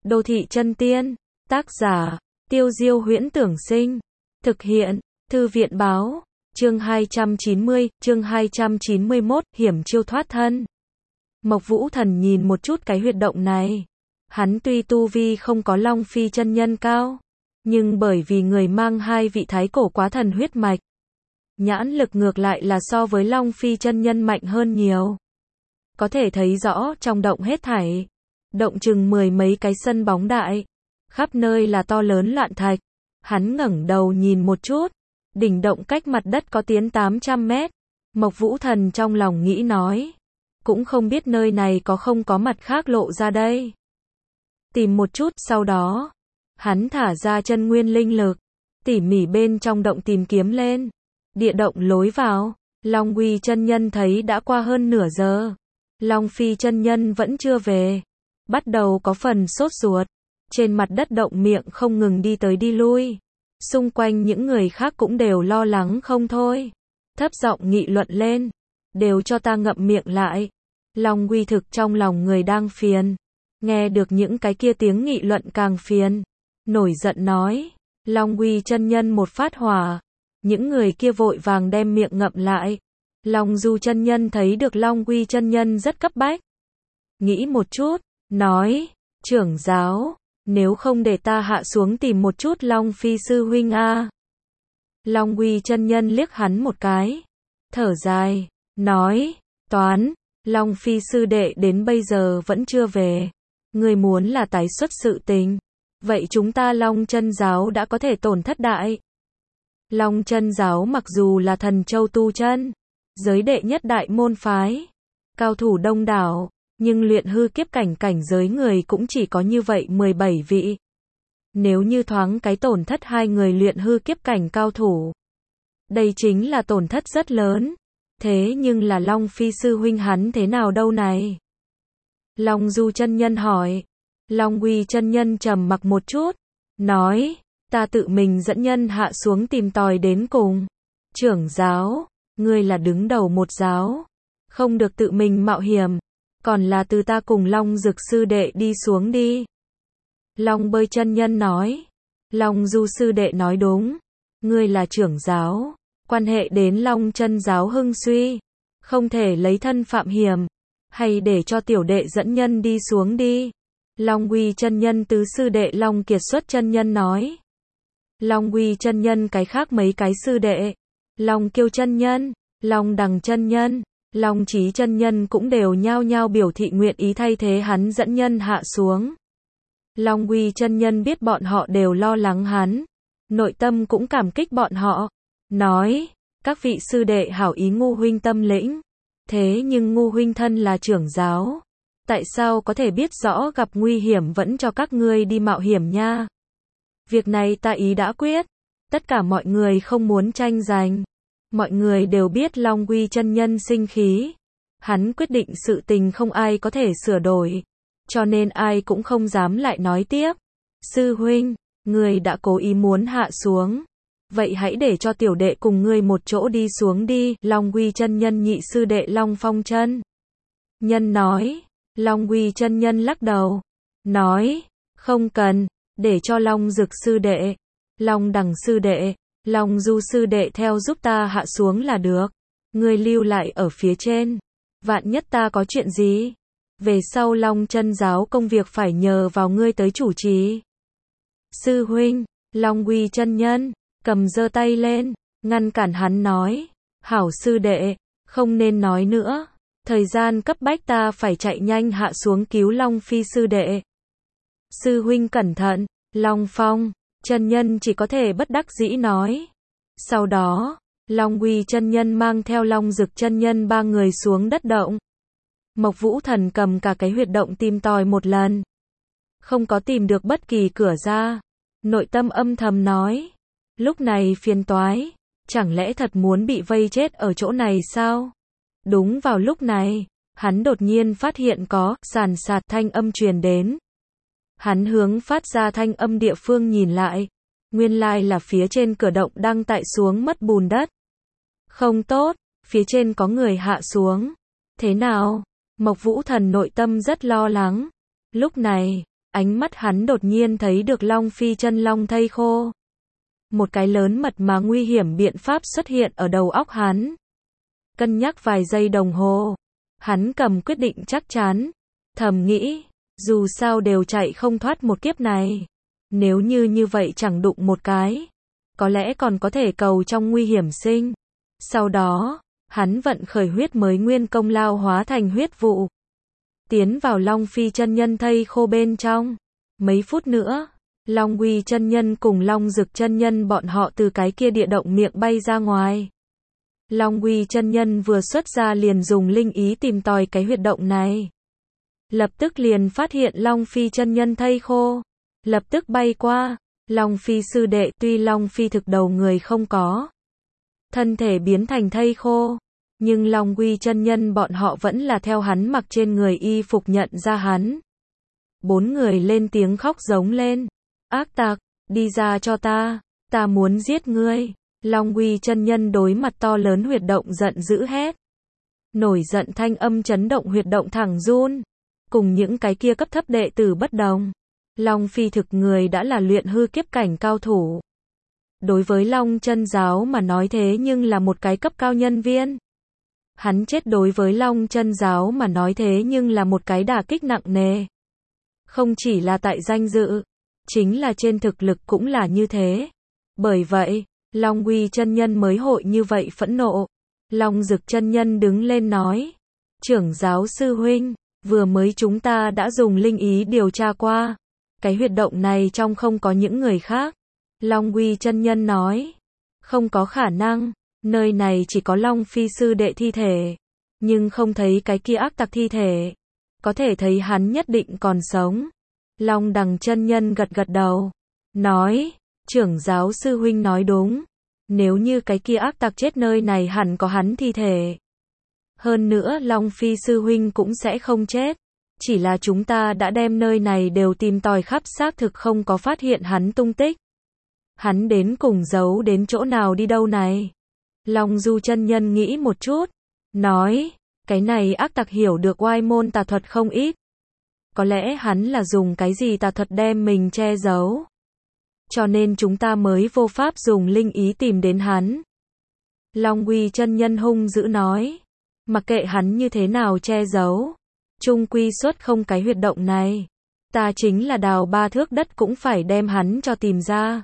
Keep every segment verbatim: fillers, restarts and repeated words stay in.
Đô thị chân tiên. Tác giả, Tiêu Diêu Huyễn Tưởng Sinh. Thực hiện, Thư viện báo. Chương hai trăm chín mươi, chương hai trăm chín mươi mốt, hiểm chiêu thoát thân. Mộc Vũ Thần nhìn một chút cái huyệt động này. Hắn tuy tu vi không có Long Phi chân nhân cao, nhưng bởi vì người mang hai vị thái cổ quá thần huyết mạch, nhãn lực ngược lại là so với Long Phi chân nhân mạnh hơn nhiều. Có thể thấy rõ trong động hết thảy. Động chừng mười mấy cái sân bóng đại. Khắp nơi là to lớn loạn thạch. Hắn ngẩng đầu nhìn một chút. Đỉnh động cách mặt đất có tiến tám trăm mét. Mộc Vũ Thần trong lòng nghĩ nói. Cũng không biết nơi này có không có mặt khác lộ ra đây. Tìm một chút, sau đó hắn thả ra chân nguyên linh lực, tỉ mỉ bên trong động tìm kiếm lên. Địa động lối vào, Long Uy chân nhân thấy đã qua hơn nửa giờ. Long Phi chân nhân vẫn chưa về. Bắt đầu có phần sốt ruột. Trên mặt đất động miệng không ngừng đi tới đi lui. Xung quanh những người khác cũng đều lo lắng không thôi. Thấp giọng nghị luận lên. Đều cho ta ngậm miệng lại. Long Uy thực trong lòng người đang phiền. Nghe được những cái kia tiếng nghị luận càng phiền. Nổi giận nói. Long Uy chân nhân một phát hỏa. Những người kia vội vàng đem miệng ngậm lại. Long Du chân nhân thấy được Long Uy chân nhân rất cấp bách. Nghĩ một chút, nói, trưởng giáo, nếu không để ta hạ xuống tìm một chút Long Phi sư huynh a. Long Uy chân nhân liếc hắn một cái, thở dài, nói, toán, Long Phi sư đệ đến bây giờ vẫn chưa về. Người muốn là tái xuất sự tình, vậy chúng ta Long chân giáo đã có thể tổn thất đại. Long chân giáo mặc dù là thần châu tu chân, giới đệ nhất đại môn phái, cao thủ đông đảo, nhưng luyện hư kiếp cảnh cảnh giới người cũng chỉ có như vậy mười bảy vị. Nếu như thoáng cái tổn thất hai người luyện hư kiếp cảnh cao thủ, đây chính là tổn thất rất lớn. Thế nhưng là Long Phi sư huynh hắn thế nào đâu này? Long Du chân nhân hỏi. Long Uy chân nhân trầm mặc một chút, nói, ta tự mình dẫn nhân hạ xuống tìm tòi đến cùng. Trưởng giáo, ngươi là đứng đầu một giáo, không được tự mình mạo hiểm, còn là từ ta cùng Long Dực sư đệ đi xuống đi. Long Bơi chân nhân nói. Long Du sư đệ nói đúng, ngươi là trưởng giáo, quan hệ đến Long chân giáo hưng suy, không thể lấy thân phạm hiểm, hay để cho tiểu đệ dẫn nhân đi xuống đi. Long Uy chân nhân tứ sư đệ Long Kiệt Xuất chân nhân nói. Long Uy chân nhân cái khác mấy cái sư đệ, Long Kiêu chân nhân, Long Đằng chân nhân, Long Chí chân nhân cũng đều nhao nhao biểu thị nguyện ý thay thế hắn dẫn nhân hạ xuống. Long Uy chân nhân biết bọn họ đều lo lắng hắn, nội tâm cũng cảm kích bọn họ, nói, các vị sư đệ hảo ý Ngu huynh tâm lĩnh, thế nhưng Ngu huynh thân là trưởng giáo, tại sao có thể biết rõ gặp nguy hiểm vẫn cho các ngươi đi mạo hiểm nha? Việc này ta ý đã quyết, tất cả mọi người không muốn tranh giành. Mọi người đều biết Long Uy chân nhân sinh khí. Hắn quyết định sự tình không ai có thể sửa đổi, cho nên ai cũng không dám lại nói tiếp. Sư huynh, ngươi đã cố ý muốn hạ xuống, vậy hãy để cho tiểu đệ cùng ngươi một chỗ đi xuống đi. Long Uy chân nhân nhị sư đệ Long Phong chân nhân nói. Long Uy chân nhân lắc đầu, nói, không cần, để cho Long Dực sư đệ, Long Đằng sư đệ, Long Du sư đệ theo giúp ta hạ xuống là được. Ngươi lưu lại ở phía trên, vạn nhất ta có chuyện gì, về sau Long chân giáo công việc phải nhờ vào ngươi tới chủ trì. Sư huynh, Long Uy chân nhân cầm giơ tay lên, ngăn cản hắn nói, hảo sư đệ, không nên nói nữa, thời gian cấp bách ta phải chạy nhanh hạ xuống cứu Long Phi sư đệ. Sư huynh cẩn thận. Long Phong chân nhân chỉ có thể bất đắc dĩ nói. Sau đó, Long Uy chân nhân mang theo Long Dực chân nhân ba người xuống đất động. Mộc Vũ Thần cầm cả cái huyệt động tìm tòi một lần, không có tìm được bất kỳ cửa ra. Nội tâm âm thầm nói, lúc này phiền toái, chẳng lẽ thật muốn bị vây chết ở chỗ này sao? Đúng vào lúc này, hắn đột nhiên phát hiện có sàn sạt thanh âm truyền đến. Hắn hướng phát ra thanh âm địa phương nhìn lại, nguyên lai là phía trên cửa động đang tại xuống mất bùn đất. Không tốt, phía trên có người hạ xuống. Thế nào? Mộc Vũ Thần nội tâm rất lo lắng. Lúc này, Ánh mắt hắn đột nhiên thấy được Long Phi chân long thây khô. Một cái lớn mật mà nguy hiểm biện pháp xuất hiện ở đầu óc hắn. Cân nhắc vài giây đồng hồ, hắn cầm quyết định chắc chắn, thầm nghĩ, dù sao đều chạy không thoát một kiếp này. Nếu như như vậy chẳng đụng một cái, có lẽ còn có thể cầu trong nguy hiểm sinh. Sau đó, hắn vận khởi huyết mới nguyên công lao hóa thành huyết vụ. Tiến vào Long Phi chân nhân thây khô bên trong. Mấy phút nữa, Long Uy chân nhân cùng Long Dực chân nhân bọn họ từ cái kia địa động miệng bay ra ngoài. Long Uy chân nhân vừa xuất ra liền dùng linh ý tìm tòi cái huyệt động này. Lập tức liền phát hiện Long Phi chân nhân thây khô. Lập tức bay qua. Long Phi sư đệ tuy Long Phi thực đầu người không có. Thân thể biến thành thây khô. Nhưng Long Uy chân nhân bọn họ vẫn là theo hắn mặc trên người y phục nhận ra hắn. Bốn người lên tiếng khóc giống lên. Ác tặc, đi ra cho ta, ta muốn giết ngươi. Long Uy chân nhân đối mặt to lớn huyệt động giận dữ hét. Nổi giận thanh âm chấn động huyệt động thẳng run. Cùng những cái kia cấp thấp đệ tử bất đồng. Long Phi thực người đã là luyện hư kiếp cảnh cao thủ. Đối với Long chân giáo mà nói thế nhưng là một cái cấp cao nhân viên. Hắn chết đối với Long chân giáo mà nói thế nhưng là một cái đả kích nặng nề. Không chỉ là tại danh dự, chính là trên thực lực cũng là như thế. Bởi vậy, Long Uy chân nhân mới hội như vậy phẫn nộ. Long Dực chân nhân đứng lên nói, trưởng giáo sư huynh, vừa mới chúng ta đã dùng linh ý điều tra qua. Cái huyệt động này trong không có những người khác. Long Uy chân nhân nói, không có khả năng, nơi này chỉ có Long Phi sư đệ thi thể. Nhưng không thấy cái kia ác tặc thi thể. Có thể thấy hắn nhất định còn sống. Long Đằng chân nhân gật gật đầu, nói, trưởng giáo sư huynh nói đúng. Nếu như cái kia ác tặc chết nơi này hẳn có hắn thi thể. Hơn nữa Long Phi sư huynh cũng sẽ không chết. Chỉ là chúng ta đã đem nơi này đều tìm tòi khắp xác thực không có phát hiện hắn tung tích. Hắn đến cùng giấu đến chỗ nào đi đâu này? Long Du chân nhân nghĩ một chút, nói, cái này ác tặc hiểu được oai môn tà thuật không ít. Có lẽ hắn là dùng cái gì tà thuật đem mình che giấu. Cho nên chúng ta mới vô pháp dùng linh ý tìm đến hắn. Long Uy chân nhân hung dữ nói, mặc kệ hắn như thế nào che giấu, chung quy xuất không cái huyệt động này. Ta chính là đào ba thước đất cũng phải đem hắn cho tìm ra.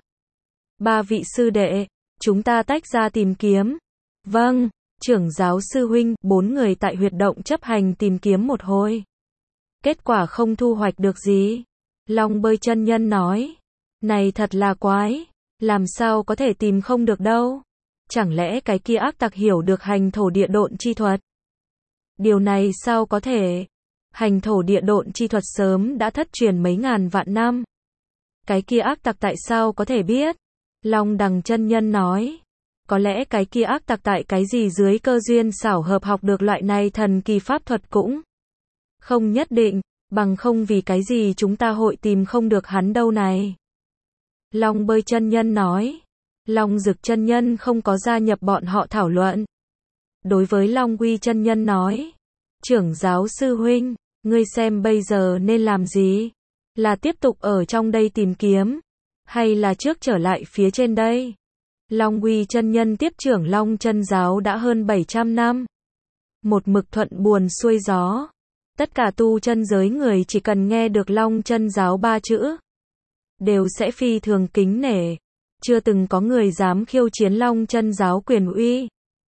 Ba vị sư đệ, chúng ta tách ra tìm kiếm. Vâng, trưởng giáo sư huynh, bốn người tại huyệt động chấp hành tìm kiếm một hồi. Kết quả không thu hoạch được gì. Long Bơi chân nhân nói, này thật là quái, làm sao có thể tìm không được đâu. Chẳng lẽ cái kia ác tặc hiểu được hành thổ địa độn chi thuật? Điều này sao có thể? Hành thổ địa độn chi thuật sớm đã thất truyền mấy ngàn vạn năm. Cái kia ác tặc tại sao có thể biết? Long Đằng chân nhân nói, có lẽ cái kia ác tặc tại cái gì dưới cơ duyên xảo hợp học được loại này thần kỳ pháp thuật cũng không nhất định, bằng không vì cái gì chúng ta hội tìm không được hắn đâu này. Long Bơi chân nhân nói, Long Dực chân nhân không có gia nhập bọn họ thảo luận. Đối với Long Uy chân nhân nói, trưởng giáo sư huynh, ngươi xem bây giờ nên làm gì? Là tiếp tục ở trong đây tìm kiếm, hay là trước trở lại phía trên đây? Long Uy chân nhân tiếp trưởng Long chân giáo đã hơn bảy trăm năm. Một mực thuận buồm xuôi gió. Tất cả tu chân giới người chỉ cần nghe được Long chân giáo ba chữ, đều sẽ phi thường kính nể. Chưa từng có người dám khiêu chiến Long chân giáo quyền uy.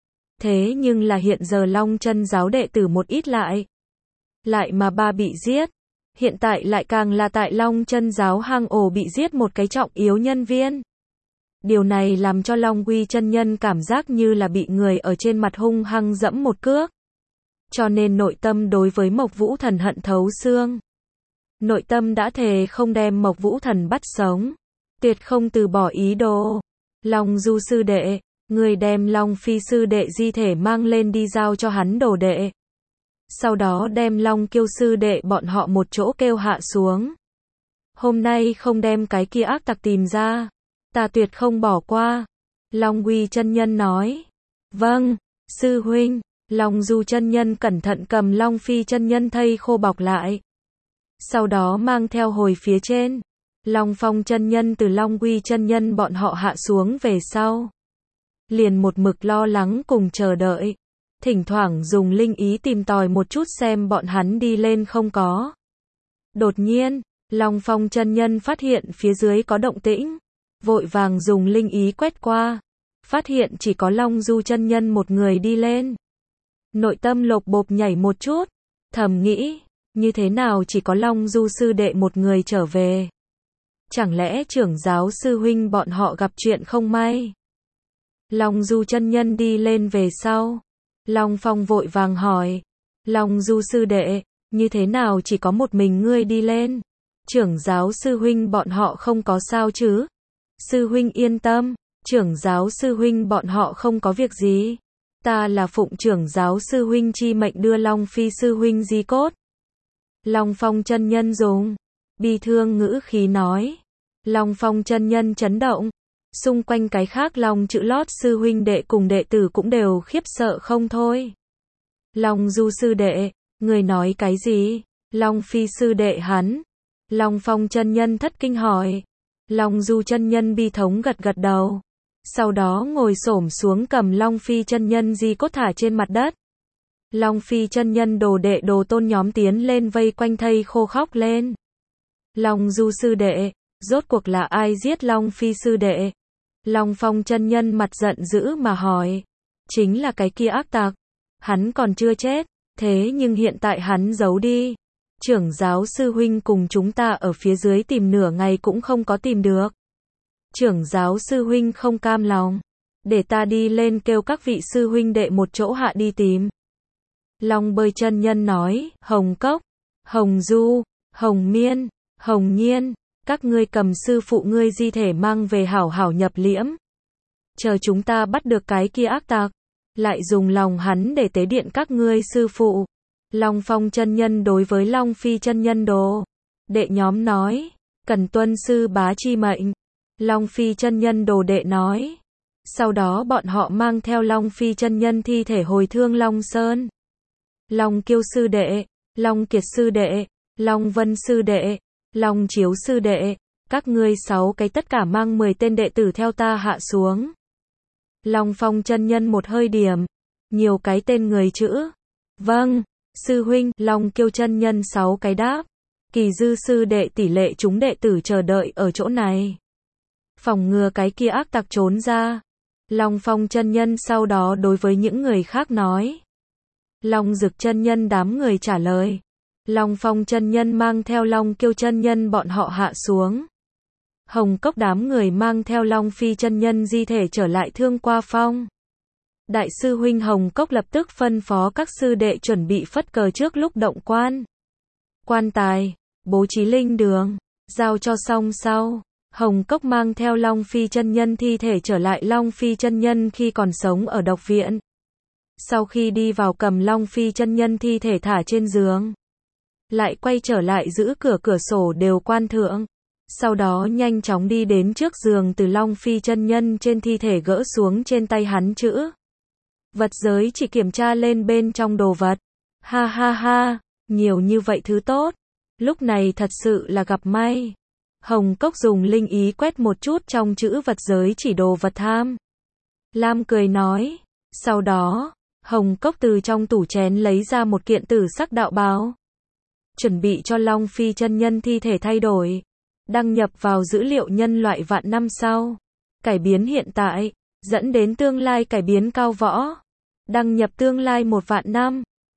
Thế nhưng là hiện giờ Long chân giáo đệ tử một ít lại. Lại mà ba bị giết. Hiện tại lại càng là tại Long chân giáo hang ổ bị giết một cái trọng yếu nhân viên. Điều này làm cho Long Uy chân nhân cảm giác như là bị người ở trên mặt hung hăng dẫm một cước. Cho nên nội tâm đối với Mộc Vũ Thần hận thấu xương. Nội tâm đã thề không đem Mộc Vũ Thần bắt sống. Tuyệt không từ bỏ ý đồ. Long Du sư đệ, người đem Long Phi sư đệ di thể mang lên đi giao cho hắn đồ đệ. Sau đó đem Long Kiêu sư đệ bọn họ một chỗ kêu hạ xuống. Hôm nay không đem cái kia ác tặc tìm ra, ta tuyệt không bỏ qua. Long Uy chân nhân nói, vâng, sư huynh. Long Du chân nhân cẩn thận cầm Long Phi chân nhân thây khô bọc lại. sau đó mang theo hồi phía trên. Long Phong chân nhân từ Long Uy chân nhân bọn họ hạ xuống về sau. Liền một mực lo lắng cùng chờ đợi. Thỉnh thoảng dùng linh ý tìm tòi một chút xem bọn hắn đi lên không có. Đột nhiên, Long Phong chân nhân phát hiện phía dưới có động tĩnh. Vội vàng dùng linh ý quét qua. Phát hiện chỉ có Long Du chân nhân một người đi lên. Nội tâm lộc bộp nhảy một chút. Thầm nghĩ, như thế nào chỉ có Long Du sư đệ một người trở về. Chẳng lẽ trưởng giáo sư huynh bọn họ gặp chuyện không may? Long Du chân nhân đi lên về sau. Long Phong vội vàng hỏi. Long Du sư đệ, như thế nào chỉ có một mình ngươi đi lên? Trưởng giáo sư huynh bọn họ không có sao chứ? Sư huynh yên tâm, trưởng giáo sư huynh bọn họ không có việc gì. Ta là phụng trưởng giáo sư huynh chi mệnh đưa Long Phi sư huynh di cốt. Long Phong chân nhân dùng bi thương ngữ khí nói. Long Phong chân nhân chấn động. Xung quanh cái khác Long chữ lót sư huynh đệ cùng đệ tử cũng đều khiếp sợ không thôi. Long Du sư đệ, người nói cái gì? Long Phi sư đệ hắn. Long Phong chân nhân thất kinh hỏi. Long Du chân nhân bi thống gật gật đầu. Sau đó ngồi xổm xuống cầm Long Phi chân nhân di cốt thả trên mặt đất. Long Phi chân nhân đồ đệ đồ tôn nhóm tiến lên vây quanh thây khô khóc lên. Long Du sư đệ, rốt cuộc là ai giết Long Phi sư đệ? Long Phong chân nhân mặt giận dữ mà hỏi. Chính là cái kia ác tặc. Hắn còn chưa chết, thế nhưng hiện tại hắn giấu đi. Trưởng giáo sư huynh cùng chúng ta ở phía dưới tìm nửa ngày cũng không có tìm được. Trưởng giáo sư huynh không cam lòng. Để ta đi lên kêu các vị sư huynh đệ một chỗ hạ đi tìm. Long Bơi chân nhân nói, Hồng Cốc, Hồng Du, Hồng Miên, Hồng Nhiên, các ngươi cầm sư phụ ngươi di thể mang về hảo hảo nhập liễm. Chờ chúng ta bắt được cái kia ác tặc, lại dùng lòng hắn để tế điện các ngươi sư phụ. Long Phong chân nhân đối với Long Phi chân nhân đồ đệ nhóm nói, cần tuân sư bá chi mệnh. Long Phi chân nhân đồ đệ nói. Sau đó bọn họ mang theo Long Phi chân nhân thi thể hồi Thương Long Sơn. Long Kiêu sư đệ, Long Kiệt sư đệ, Long Vân sư đệ, Long Chiếu sư đệ, các ngươi sáu cái tất cả mang mười tên đệ tử theo ta hạ xuống. Long Phong chân nhân một hơi điểm, nhiều cái tên người chữ. Vâng, sư huynh. Long Kiêu chân nhân sáu cái đáp. Kỳ Dư sư đệ tỷ lệ chúng đệ tử chờ đợi ở chỗ này. Phòng ngừa cái kia ác tặc trốn ra. Long Phong chân nhân sau đó đối với những người khác nói. Long Dực chân nhân đám người trả lời. Long Phong chân nhân mang theo Long Kiêu chân nhân bọn họ hạ xuống. Hồng Cốc đám người mang theo Long Phi chân nhân di thể trở lại Thương Qua Phong. Đại sư huynh Hồng Cốc lập tức phân phó các sư đệ chuẩn bị phất cờ trước lúc động quan. Quan tài, bố trí linh đường, giao cho xong sau. Hồng Cốc mang theo Long Phi chân nhân thi thể trở lại Long Phi chân nhân khi còn sống ở độc viện. Sau khi đi vào cầm Long Phi chân nhân thi thể thả trên giường. Lại quay trở lại giữ cửa cửa sổ đều quan thượng. Sau đó nhanh chóng đi đến trước giường từ Long Phi chân nhân trên thi thể gỡ xuống trên tay hắn chữ. Vật giới chỉ kiểm tra lên bên trong đồ vật. Ha ha ha, nhiều như vậy thứ tốt. Lúc này thật sự là gặp may. Hồng Cốc dùng linh ý quét một chút trong chữ vật giới chỉ đồ vật tham. Lam cười nói. Sau đó, Hồng Cốc từ trong tủ chén lấy ra một kiện tử sắc đạo bào. Chuẩn bị cho Long Phi chân nhân thi thể thay đổi. Đăng nhập vào dữ liệu nhân loại vạn năm sau. Cải biến hiện tại, dẫn đến tương lai cải biến cao võ. Đăng nhập tương lai một vạn năm.